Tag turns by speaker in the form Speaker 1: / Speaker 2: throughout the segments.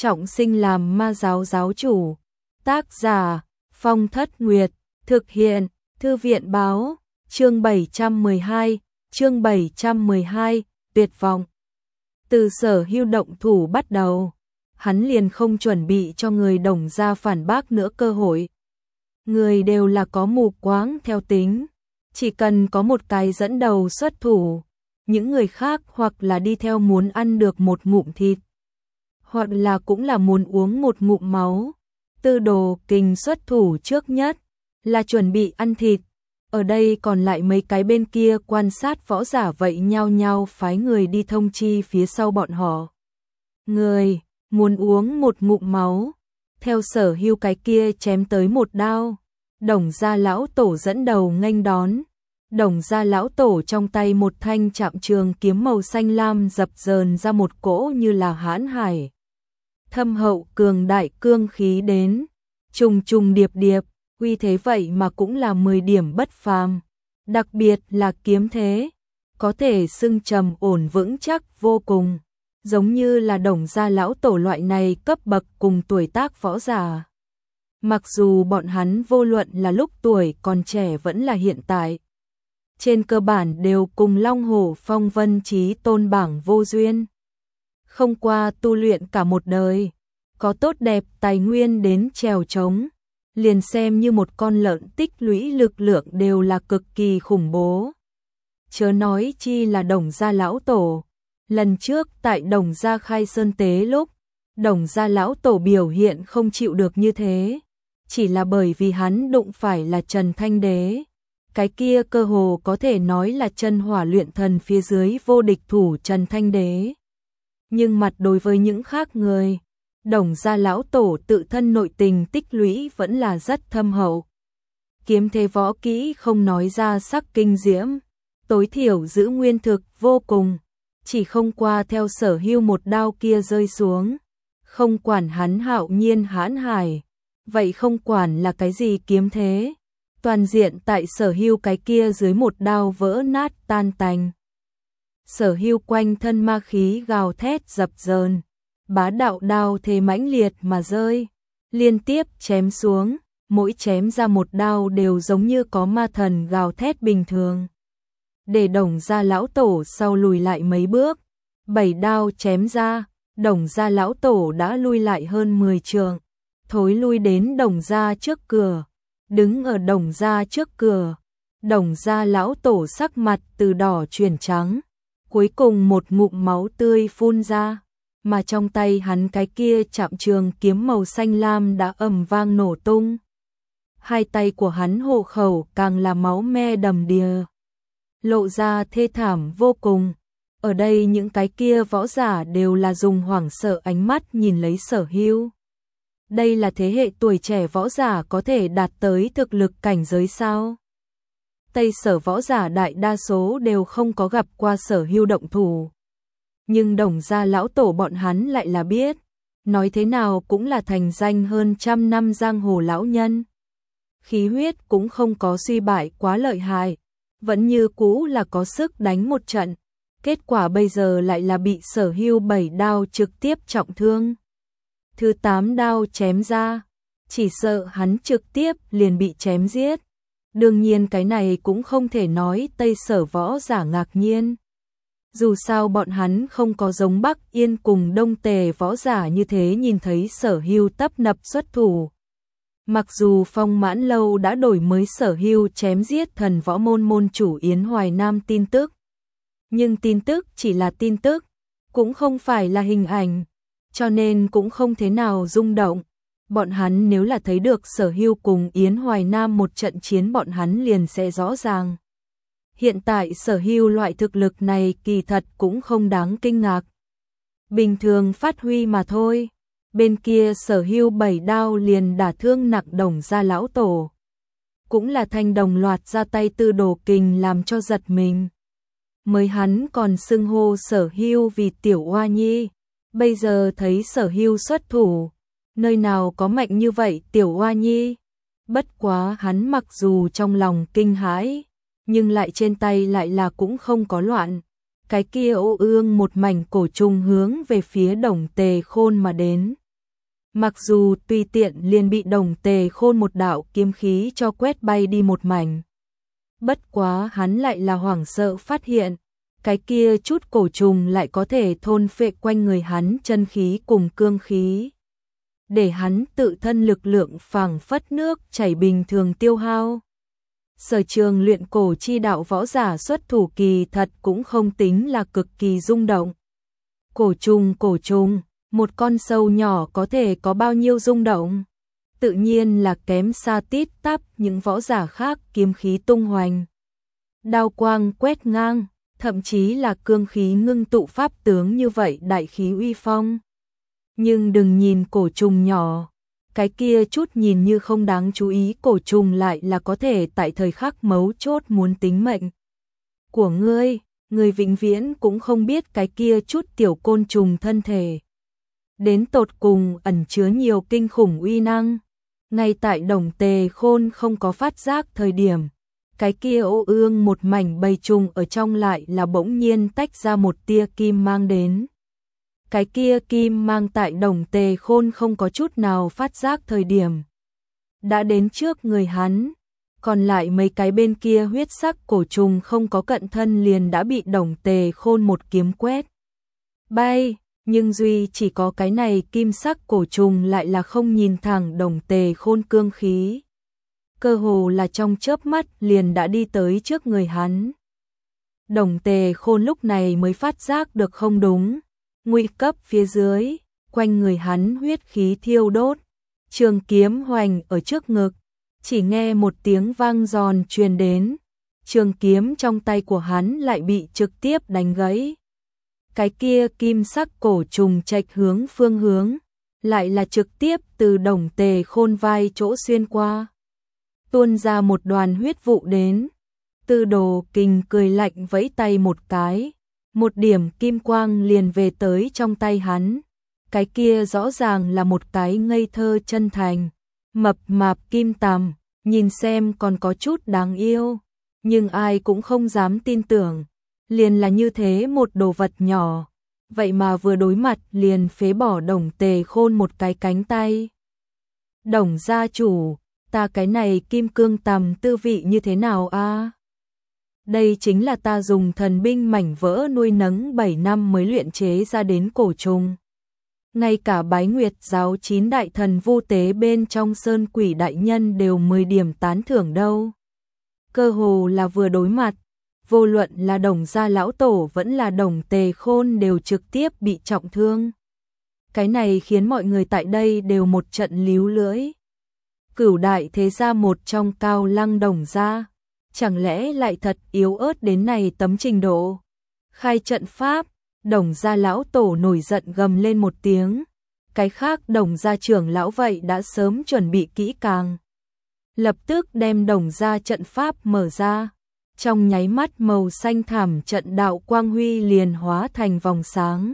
Speaker 1: trọng sinh làm ma giáo giáo chủ. Tác giả Phong Thất Nguyệt. Thực hiện Thư viện báo. Chương 712. Chương 712. Tuyệt vọng. Từ Sở Hưu động thủ bắt đầu, hắn liền không chuẩn bị cho người Đồng gia phản bác nữa cơ hội. Người đều là có mù quáng theo tính, chỉ cần có một cái dẫn đầu xuất thủ, những người khác hoặc là đi theo muốn ăn được một ngụm thịt, hoặc là cũng là muốn uống một ngụm máu. Tư Đồ Kình xuất thủ trước nhất, là chuẩn bị ăn thịt. Ở đây còn lại mấy cái bên kia quan sát võ giả vậy nhao nhao phái người đi thông chi phía sau bọn họ. Người muốn uống một ngụm máu, theo Sở Hưu cái kia chém tới một đao. Đồng gia lão tổ dẫn đầu nghênh đón. Đồng gia lão tổ trong tay một thanh trạm trường kiếm màu xanh lam dập dờn ra một cỗ như là hãn hải thâm hậu cường đại cương khí đến, trùng trùng điệp điệp, uy thế vậy mà cũng là 10 điểm bất phàm, đặc biệt là kiếm thế, có thể xưng trầm ổn vững chắc vô cùng, giống như là Đồng gia lão tổ loại này cấp bậc cùng tuổi tác võ giả. Mặc dù bọn hắn vô luận là lúc tuổi còn trẻ vẫn là hiện tại, trên cơ bản đều cùng Long Hổ Phong Vân Chí Tôn bảng vô duyên. Không qua tu luyện cả một đời, có tốt đẹp tài nguyên đến trèo trống, liền xem như một con lợn tích lũy lực lượng đều là cực kỳ khủng bố. Chớ nói chi là Đồng gia lão tổ. Lần trước tại Đồng gia khai sơn tế lúc, Đồng gia lão tổ biểu hiện không chịu được như thế, chỉ là bởi vì hắn đụng phải là Trần Thanh Đế. Cái kia cơ hồ có thể nói là chân hỏa luyện thần phía dưới vô địch thủ Trần Thanh Đế. Nhưng mặt đối với những khác người, Đồng gia lão tổ tự thân nội tình tích lũy vẫn là rất thâm hậu. Kiếm thế võ kỹ không nói ra sắc kinh diễm, tối thiểu giữ nguyên thực vô cùng, chỉ không qua theo Sở Hưu một đao kia rơi xuống, không quản hắn hạo nhiên hãn hải, vậy không quản là cái gì kiếm thế, toàn diện tại Sở Hưu cái kia dưới một đao vỡ nát tan tành. Sở Hưu quanh thân ma khí gào thét dập dờn, bá đạo đao thế mãnh liệt mà rơi, liên tiếp chém xuống, mỗi chém ra một đao đều giống như có ma thần gào thét bình thường. Để Đồng gia lão tổ sau lùi lại mấy bước, 7 đao chém ra, Đồng gia lão tổ đã lui lại hơn 10 trượng, thối lui đến Đồng gia trước cửa, đứng ở Đồng gia trước cửa. Đồng gia lão tổ sắc mặt từ đỏ chuyển trắng, cuối cùng một ngụm máu tươi phun ra, mà trong tay hắn cái kia trạm trường kiếm màu xanh lam đã ầm vang nổ tung. Hai tay của hắn hộ khẩu càng là máu me đầm đìa, lộ ra thê thảm vô cùng. Ở đây những cái kia võ giả đều là dùng hoảng sợ ánh mắt nhìn lấy Sở Hưu. Đây là thế hệ tuổi trẻ võ giả có thể đạt tới thực lực cảnh giới sao? Tây Sở võ giả đại đa số đều không có gặp qua Sở Hưu động thủ. Nhưng Đồng gia lão tổ bọn hắn lại là biết, nói thế nào cũng là thành danh hơn trăm năm giang hồ lão nhân. Khí huyết cũng không có suy bại quá lợi hại, vẫn như cũ là có sức đánh một trận. Kết quả bây giờ lại là bị Sở Hưu 7 đao trực tiếp trọng thương. Thứ 8 đao chém ra, chỉ sợ hắn trực tiếp liền bị chém giết. Đương nhiên cái này cũng không thể nói Tây Sở võ giả ngạc nhiên. Dù sao bọn hắn không có giống Bắc Yên cùng Đông Tề võ giả như thế nhìn thấy Sở Hưu tấp nập xuất thủ. Mặc dù Phong Mãn Lâu đã đổi mới Sở Hưu chém giết thần võ môn môn chủ Yến Hoài Nam tin tức, nhưng tin tức chỉ là tin tức, cũng không phải là hình ảnh, cho nên cũng không thế nào rung động. Bọn hắn nếu là thấy được Sở Hưu cùng Yến Hoài Nam một trận chiến bọn hắn liền sẽ rõ ràng. Hiện tại Sở Hưu loại thực lực này kỳ thật cũng không đáng kinh ngạc. Bình thường phát huy mà thôi. Bên kia Sở Hưu 7 đao liền đả thương nặng Đồng gia lão tổ. Cũng là thanh đồng loạt ra tay Tư Đồ Kình làm cho giật mình. Mới hắn còn xưng hô Sở Hưu vì tiểu oa nhi, bây giờ thấy Sở Hưu xuất thủ, nơi nào có mạnh như vậy tiểu oa nhi. Bất quá hắn mặc dù trong lòng kinh hãi, nhưng lại trên tay lại là cũng không có loạn. Cái kia ô ương một mảnh cổ trùng hướng về phía Đồng Tề Khôn mà đến. Mặc dù tùy tiện liền bị Đồng Tề Khôn một đạo kiếm khí cho quét bay đi một mảnh. Bất quá hắn lại là hoảng sợ phát hiện, cái kia chút cổ trùng lại có thể thôn phệ quanh người hắn chân khí cùng cương khí, để hắn tự thân lực lượng phảng phất nước chảy bình thường tiêu hao. Sở trường luyện cổ chi đạo võ giả xuất thủ kỳ thật cũng không tính là cực kỳ rung động. Cổ trùng, một con sâu nhỏ có thể có bao nhiêu rung động? Tự nhiên là kém xa tít tắp những võ giả khác kiếm khí tung hoành. Đao quang quét ngang, thậm chí là cương khí ngưng tụ pháp tướng như vậy đại khí uy phong. Nhưng đừng nhìn cổ trùng nhỏ, cái kia chút nhìn như không đáng chú ý cổ trùng lại là có thể tại thời khắc mấu chốt muốn tính mệnh của ngươi vĩnh viễn cũng không biết cái kia chút tiểu côn trùng thân thể đến tột cùng ẩn chứa nhiều kinh khủng uy năng. Ngay tại Đồng Tề Khôn không có phát giác thời điểm, cái kia ô ương một mảnh bầy trùng ở trong lại là bỗng nhiên tách ra một tia kim mang đến. Cái kia kim mang tại Đồng Tề Khôn không có chút nào phát giác thời điểm đã đến trước người hắn, còn lại mấy cái bên kia huyết sắc cổ trùng không có cận thân liền đã bị Đồng Tề Khôn một kiếm quét bay, nhưng duy chỉ có cái này kim sắc cổ trùng lại là không nhìn thẳng Đồng Tề Khôn cương khí, cơ hồ là trong chớp mắt liền đã đi tới trước người hắn. Đồng Tề Khôn lúc này mới phát giác được không đúng. Nguy cấp phía dưới, quanh người hắn huyết khí thiêu đốt, trường kiếm hoành ở trước ngực, chỉ nghe một tiếng vang giòn truyền đến, trường kiếm trong tay của hắn lại bị trực tiếp đánh gãy. Cái kia kim sắc cổ trùng chệch hướng phương hướng, lại là trực tiếp từ Đồng Tề Khôn vai chỗ xuyên qua, tuôn ra một đoàn huyết vụ đến. Tư Đồ Kình cười lạnh vẫy tay một cái, một điểm kim quang liền về tới trong tay hắn. Cái kia rõ ràng là một cái ngây thơ chân thành, mập mạp kim tằm, nhìn xem còn có chút đáng yêu, nhưng ai cũng không dám tin tưởng, liền là như thế một đồ vật nhỏ, vậy mà vừa đối mặt liền phế bỏ Đồng Tề Khôn một cái cánh tay. Đồng gia chủ, ta cái này kim cương tằm tư vị như thế nào a? Đây chính là ta dùng thần binh mảnh vỡ nuôi nấng 7 năm mới luyện chế ra đến cổ trùng. Ngay cả Bái Nguyệt giáo 9 đại thần vu tế bên trong Sơn Quỷ đại nhân đều 10 điểm tán thưởng đâu. Cơ hồ là vừa đối mặt, vô luận là Đồng gia lão tổ vẫn là Đồng Tề Khôn đều trực tiếp bị trọng thương. Cái này khiến mọi người tại đây đều một trận líu lưỡi. Cửu đại thế gia một trong Cao Lăng Đồng gia, chẳng lẽ lại thật yếu ớt đến này tấm trình độ? Khai trận pháp, Đồng gia lão tổ nổi giận gầm lên một tiếng. Cái khác Đồng gia trưởng lão vậy đã sớm chuẩn bị kỹ càng, lập tức đem Đồng gia trận pháp mở ra. Trong nháy mắt màu xanh thảm trận đạo quang huy liền hóa thành vòng sáng,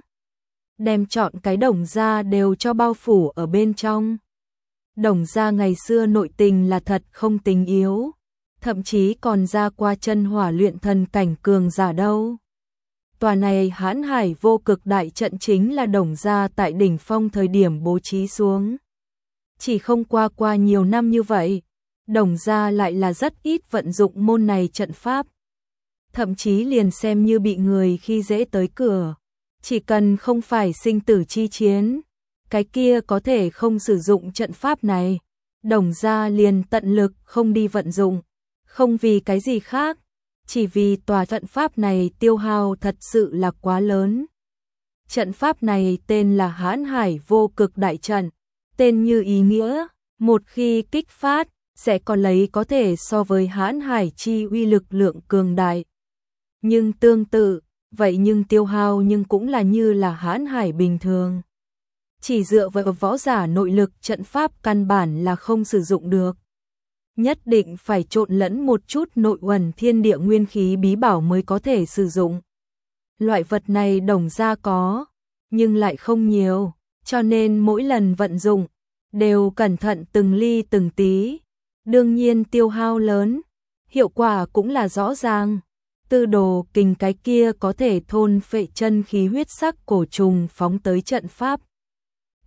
Speaker 1: đem trọn cái Đồng gia đều cho bao phủ ở bên trong. Đồng gia ngày xưa nội tình là thật không tính yếu, thậm chí còn ra qua chân hỏa luyện thần cảnh cường giả đâu. Tòa này Hãn Hải vô cực đại trận chính là Đồng gia tại đỉnh phong thời điểm bố trí xuống. Chỉ không qua nhiều năm như vậy, Đồng gia lại là rất ít vận dụng môn này trận pháp. Thậm chí liền xem như bị người khi dễ tới cửa, chỉ cần không phải sinh tử chi chiến, cái kia có thể không sử dụng trận pháp này, Đồng gia liền tận lực không đi vận dụng, không vì cái gì khác, chỉ vì tòa trận pháp này tiêu hao thật sự là quá lớn. Trận pháp này tên là Hãn Hải vô cực đại trận, tên như ý nghĩa, một khi kích phát, sẽ còn lấy có thể so với Hãn Hải chi uy lực lượng cường đại. Nhưng tương tự, vậy nhưng tiêu hao nhưng cũng là như là Hãn Hải bình thường. Chỉ dựa vào võ giả nội lực trận pháp căn bản là không sử dụng được. Nhất định phải trộn lẫn một chút nội uẩn thiên địa nguyên khí bí bảo mới có thể sử dụng. Loại vật này Đồng gia có, nhưng lại không nhiều, cho nên mỗi lần vận dụng, đều cẩn thận từng ly từng tí. Đương nhiên tiêu hao lớn, hiệu quả cũng là rõ ràng. Tư Đồ Kình cái kia có thể thôn phệ chân khí huyết sắc cổ trùng phóng tới trận pháp.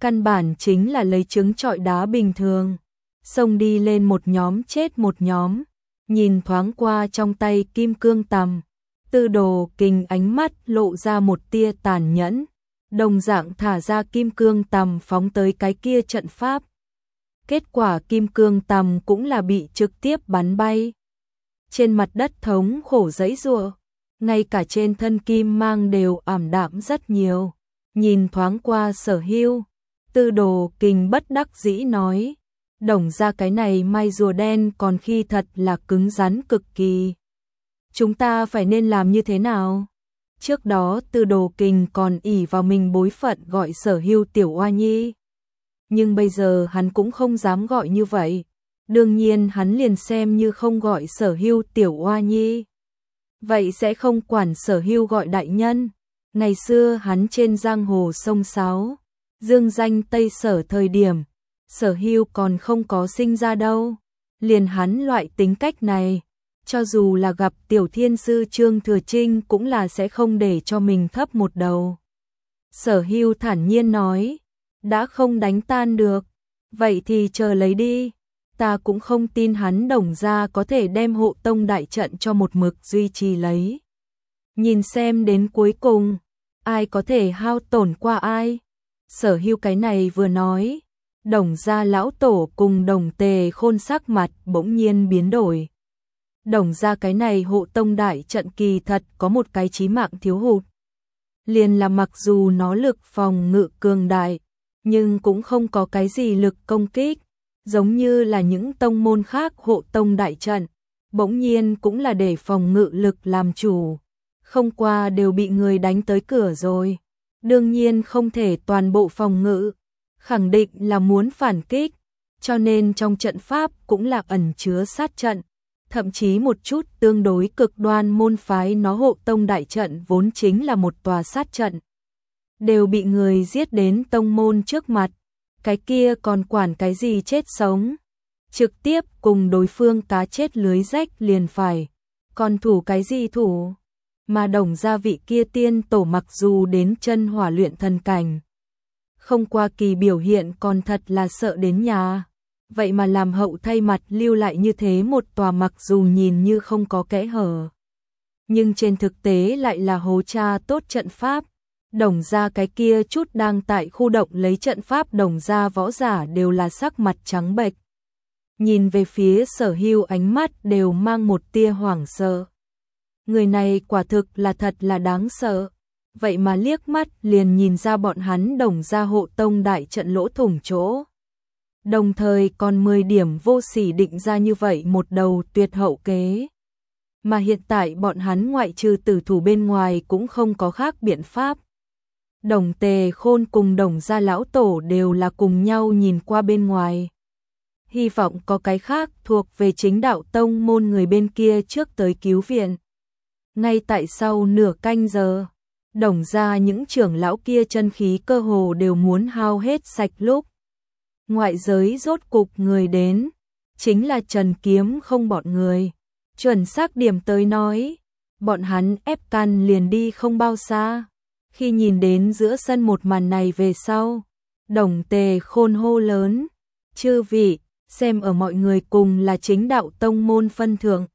Speaker 1: căn bản chính là lấy trứng trọi đá bình thường, xông đi lên một nhóm chết một nhóm. Nhìn thoáng qua trong tay kim cương tằm, Tư Đồ Kình ánh mắt lộ ra một tia tàn nhẫn, đồng dạng thả ra kim cương tằm phóng tới cái kia trận pháp. Kết quả kim cương tằm cũng là bị trực tiếp bắn bay. Trên mặt đất thống khổ giãy giụa, ngay cả trên thân kim mang đều ảm đạm rất nhiều. Nhìn thoáng qua Sở Hưu, Tư Đồ Kình bất đắc dĩ nói, Đồng gia cái này mai rùa đen còn khi thật là cứng rắn cực kỳ. Chúng ta phải nên làm như thế nào? Trước đó Tư Đồ Kình còn ỷ vào mình bối phận gọi Sở Hưu tiểu oa nhi. Nhưng bây giờ hắn cũng không dám gọi như vậy. Đương nhiên hắn liền xem như không gọi Sở Hưu tiểu oa nhi. Vậy sẽ không quản Sở Hưu gọi đại nhân. Ngày xưa hắn trên giang hồ sông Sáo, dương danh Tây Sở thời điểm, Sở Hưu còn không có sinh ra đâu. Liền hắn loại tính cách này, cho dù là gặp tiểu thiên sư Trương Thừa Trinh cũng là sẽ không để cho mình thấp một đầu. Sở Hưu thản nhiên nói, đã không đánh tan được, vậy thì chờ lấy đi. Ta cũng không tin hắn Đồng gia có thể đem hộ tông đại trận cho một mực duy trì lấy. Nhìn xem đến cuối cùng, ai có thể hao tổn qua ai. Sở Hưu cái này vừa nói, Đồng gia lão tổ cùng Đồng Tề Khôn sắc mặt bỗng nhiên biến đổi. Đồng gia cái này hộ tông đại trận kỳ thật có một cái chí mạng thiếu hụt. Liền là mặc dù nó lực phòng ngự cường đại, nhưng cũng không có cái gì lực công kích, giống như là những tông môn khác hộ tông đại trận, bỗng nhiên cũng là để phòng ngự lực làm chủ, không qua đều bị người đánh tới cửa rồi, đương nhiên không thể toàn bộ phòng ngự, khẳng định là muốn phản kích, cho nên trong trận pháp cũng là ẩn chứa sát trận, thậm chí một chút tương đối cực đoan môn phái nó hộ tông đại trận vốn chính là một tòa sát trận, đều bị người giết đến tông môn trước mặt, cái kia còn quản cái gì chết sống, trực tiếp cùng đối phương cá chết lưới rách liền phải, còn thủ cái gì thủ, mà Đồng gia vị kia tiên tổ mặc dù đến chân hỏa luyện thần cảnh, không qua kỳ biểu hiện còn thật là sợ đến nhà, vậy mà làm hậu thay mặt lưu lại như thế một tòa mặc dù nhìn như không có kẽ hở, nhưng trên thực tế lại là hố tra tốt trận pháp. Đồng gia cái kia chút đang tại khu động lấy trận pháp Đồng gia võ giả đều là sắc mặt trắng bệch. Nhìn về phía Sở Hưu ánh mắt đều mang một tia hoảng sợ. Người này quả thực là thật là đáng sợ. Vậy mà liếc mắt liền nhìn ra bọn hắn Đồng gia hộ tông đại trận lỗ thủng chỗ. Đồng thời còn 10 điểm vô sỉ định ra như vậy một đầu tuyệt hậu kế. Mà hiện tại bọn hắn ngoại trừ tử thủ bên ngoài cũng không có khác biện pháp. Đồng Tề Khôn cùng Đồng gia lão tổ đều là cùng nhau nhìn qua bên ngoài. Hy vọng có cái khác thuộc về chính đạo tông môn người bên kia trước tới cứu viện. Ngay tại sau nửa canh giờ, Đồng gia những trưởng lão kia chân khí cơ hồ đều muốn hao hết sạch lúc. Ngoại giới rốt cục người đến, chính là Trần Kiếm Không bọn người. Chuẩn xác điểm tới nói, bọn hắn ép căn liền đi không bao xa. Khi nhìn đến giữa sân một màn này về sau, Đồng Tề Khôn hô lớn, chư vị, xem ở mọi người cùng là chính đạo tông môn phân thượng.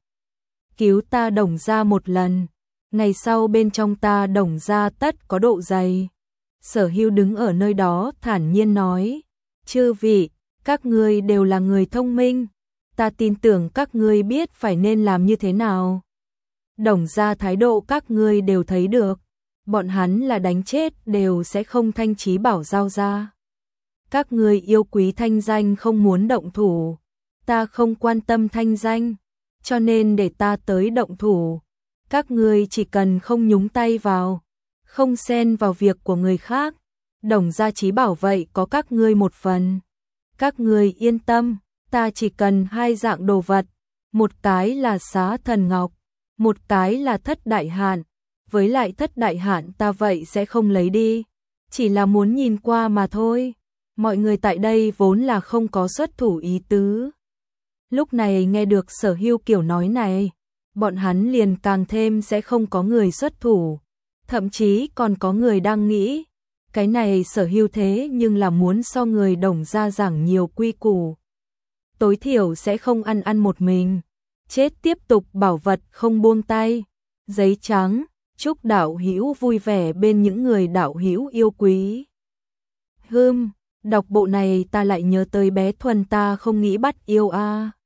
Speaker 1: Cứu ta Đồng gia một lần, ngày sau bên trong ta Đồng gia tất có độ dày. Sở Hưu đứng ở nơi đó thản nhiên nói, chư vị, các ngươi đều là người thông minh, ta tin tưởng các ngươi biết phải nên làm như thế nào. Đồng gia thái độ các ngươi đều thấy được. Bọn hắn là đánh chết đều sẽ không thanh trí bảo giao ra. Các người yêu quý thanh danh không muốn động thủ, ta không quan tâm thanh danh, cho nên để ta tới động thủ. Các người chỉ cần không nhúng tay vào, không xen vào việc của người khác. Đồng gia trí bảo vậy có các ngươi một phần. Các người yên tâm, ta chỉ cần 2 dạng đồ vật, một cái là Xá Thần Ngọc, một cái là Thất Đại Hạn. Với lại Thất Đại Hạn ta vậy sẽ không lấy đi, chỉ là muốn nhìn qua mà thôi. Mọi người tại đây vốn là không có xuất thủ ý tứ. Lúc này nghe được Sở Hưu kiểu nói này, bọn hắn liền càng thêm sẽ không có người xuất thủ. Thậm chí còn có người đang nghĩ, cái này sở hữu thế nhưng là muốn so người Đồng gia giảng nhiều quy củ. Tối thiểu sẽ không ăn một mình. Chết tiếp tục bảo vật không buông tay. Giấy trắng, chúc đạo hữu vui vẻ bên những người đạo hữu yêu quý. Đọc bộ này ta lại nhớ tới bé Thuần ta không nghĩ bắt yêu a.